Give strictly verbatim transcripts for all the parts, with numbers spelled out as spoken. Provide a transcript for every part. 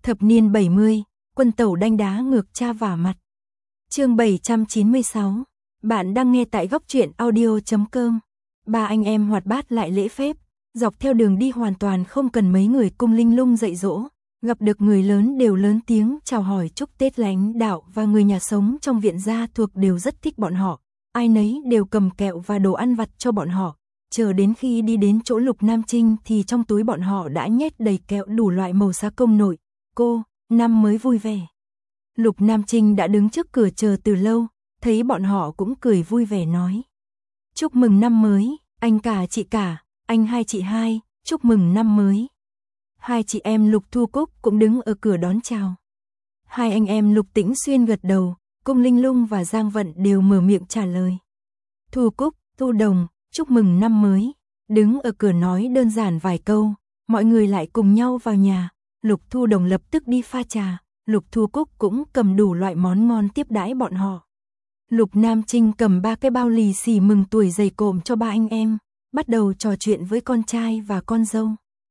Thập niên bảy mươi, quân tẩu đanh đá ngược cha vả mặt. Chương bảy trăm chín mươi sáu. Bạn đang nghe tại góc truyện audio chấm com. Ba anh em hoạt bát lại lễ phép, dọc theo đường đi hoàn toàn không cần mấy người cung linh lung dạy dỗ, gặp được người lớn đều lớn tiếng chào hỏi chúc Tết. Lãnh đạo và người nhà sống trong viện gia thuộc đều rất thích bọn họ, ai nấy đều cầm kẹo và đồ ăn vặt cho bọn họ. Chờ đến khi đi đến chỗ Lục Nam Trinh thì trong túi bọn họ đã nhét đầy kẹo đủ loại màu sắc công nội, cô, năm mới vui vẻ. Lục Nam Trinh đã đứng trước cửa chờ từ lâu, thấy bọn họ cũng cười vui vẻ nói. Chúc mừng năm mới, anh cả chị cả, anh hai chị hai, chúc mừng năm mới. Hai chị em Lục Thu Cúc cũng đứng ở cửa đón chào. Hai anh em Lục Tĩnh Xuyên gật đầu, Cung Linh Lung và Giang Vận đều mở miệng trả lời. Thu Cúc, Thu Đồng, chúc mừng năm mới. Đứng ở cửa nói đơn giản vài câu, mọi người lại cùng nhau vào nhà. Lục Thu Đồng lập tức đi pha trà, Lục Thu Cúc cũng cầm đủ loại món ngon tiếp đãi bọn họ. Lục Nam Trinh cầm ba cái bao lì xì mừng tuổi dày cộm cho ba anh em, bắt đầu trò chuyện với con trai và con dâu.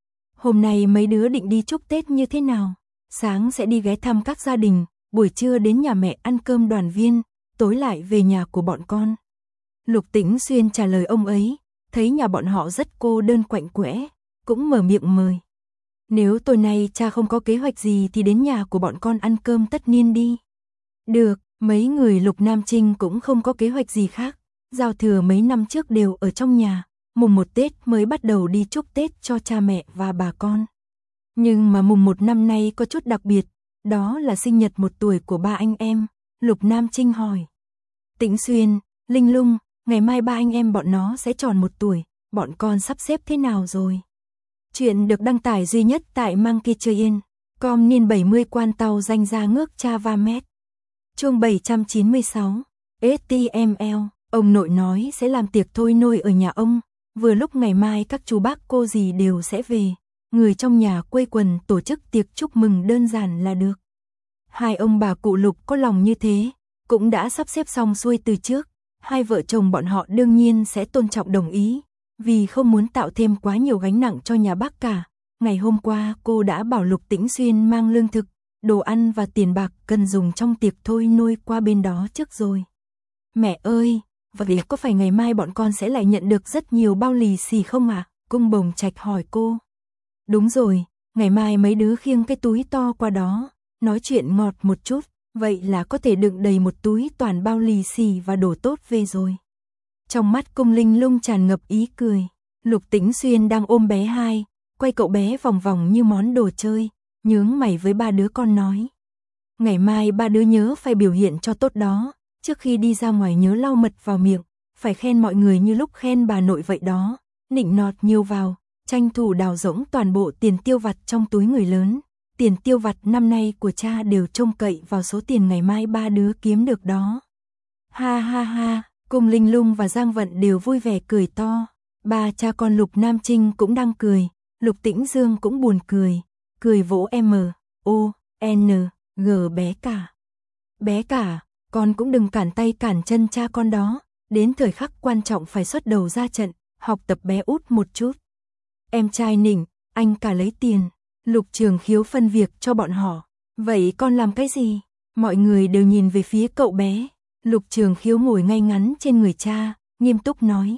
Hôm nay mấy đứa định đi chúc Tết như thế nào? Sáng sẽ đi ghé thăm các gia đình, buổi trưa đến nhà mẹ ăn cơm đoàn viên, tối lại về nhà của bọn con. Lục Tĩnh Xuyên trả lời ông ấy, thấy nhà bọn họ rất cô đơn quạnh quẽ, cũng mở miệng mời. Nếu tối nay cha không có kế hoạch gì thì đến nhà của bọn con ăn cơm tất niên đi. Được, mấy người Lục Nam Trinh cũng không có kế hoạch gì khác, giao thừa mấy năm trước đều ở trong nhà, mùng một Tết mới bắt đầu đi chúc Tết cho cha mẹ và bà con. Nhưng mà mùng một năm nay có chút đặc biệt, đó là sinh nhật một tuổi của ba anh em. Lục Nam Trinh hỏi. Tĩnh Xuyên, Linh Lung, ngày mai ba anh em bọn nó sẽ tròn một tuổi, bọn con sắp xếp thế nào rồi? Chuyện được đăng tải duy nhất tại Monkey Train, com niên bảy mươi quan tàu danh ra ngước cha va mét. Chương bảy trăm chín mươi sáu, ét tê em lờ, ông nội nói sẽ làm tiệc thôi nôi ở nhà ông, vừa lúc ngày mai các chú bác cô dì đều sẽ về, người trong nhà quây quần tổ chức tiệc chúc mừng đơn giản là được. Hai ông bà cụ Lục có lòng như thế, cũng đã sắp xếp xong xuôi từ trước, hai vợ chồng bọn họ đương nhiên sẽ tôn trọng đồng ý, vì không muốn tạo thêm quá nhiều gánh nặng cho nhà bác cả. Ngày hôm qua cô đã bảo Lục Tĩnh Xuyên mang lương thực, đồ ăn và tiền bạc cần dùng trong tiệc thôi nôi qua bên đó trước rồi. Mẹ ơi, vậy có phải ngày mai bọn con sẽ lại nhận được rất nhiều bao lì xì không ạ? À? Cung Bồng Trạch hỏi cô. Đúng rồi, ngày mai mấy đứa khiêng cái túi to qua đó, nói chuyện ngọt một chút, vậy là có thể đựng đầy một túi toàn bao lì xì và đồ tốt về rồi. Trong mắt Cung Linh Lung tràn ngập ý cười, Lục Tĩnh Xuyên đang ôm bé hai, quay cậu bé vòng vòng như món đồ chơi, nhướng mày với ba đứa con nói. Ngày mai ba đứa nhớ phải biểu hiện cho tốt đó, trước khi đi ra ngoài nhớ lau mật vào miệng, phải khen mọi người như lúc khen bà nội vậy đó, nịnh nọt nhiều vào, tranh thủ đào rỗng toàn bộ tiền tiêu vặt trong túi người lớn. Tiền tiêu vặt năm nay của cha đều trông cậy vào số tiền ngày mai ba đứa kiếm được đó. Ha ha ha, Cung Linh Lung và Giang Vận đều vui vẻ cười to. Ba cha con Lục Nam Trinh cũng đang cười, Lục Tĩnh Dương cũng buồn cười, cười vỗ M, O, N, G bé cả. Bé cả, con cũng đừng cản tay cản chân cha con đó, đến thời khắc quan trọng phải xuất đầu ra trận, học tập bé út một chút. Em trai nịnh, anh cả lấy tiền. Lục Trường Khiếu phân việc cho bọn họ. Vậy con làm cái gì? Mọi người đều nhìn về phía cậu bé. Lục Trường Khiếu ngồi ngay ngắn trên người cha, nghiêm túc nói.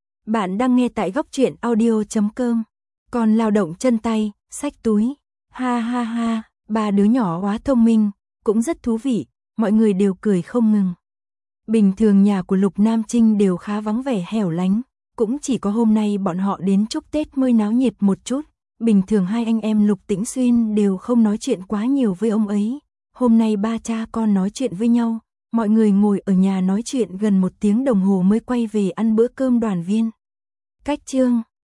Bạn đang nghe tại góc truyện audio chấm com. Con lao động chân tay, xách túi. Ha ha ha, ba đứa nhỏ quá thông minh, cũng rất thú vị, mọi người đều cười không ngừng. Bình thường nhà của Lục Nam Trinh đều khá vắng vẻ hẻo lánh, cũng chỉ có hôm nay bọn họ đến chúc Tết mới náo nhiệt một chút. Bình thường hai anh em Lục Tĩnh Xuyên đều không nói chuyện quá nhiều với ông ấy. Hôm nay ba cha con nói chuyện với nhau, mọi người ngồi ở nhà nói chuyện gần một tiếng đồng hồ mới quay về ăn bữa cơm đoàn viên. Cách chương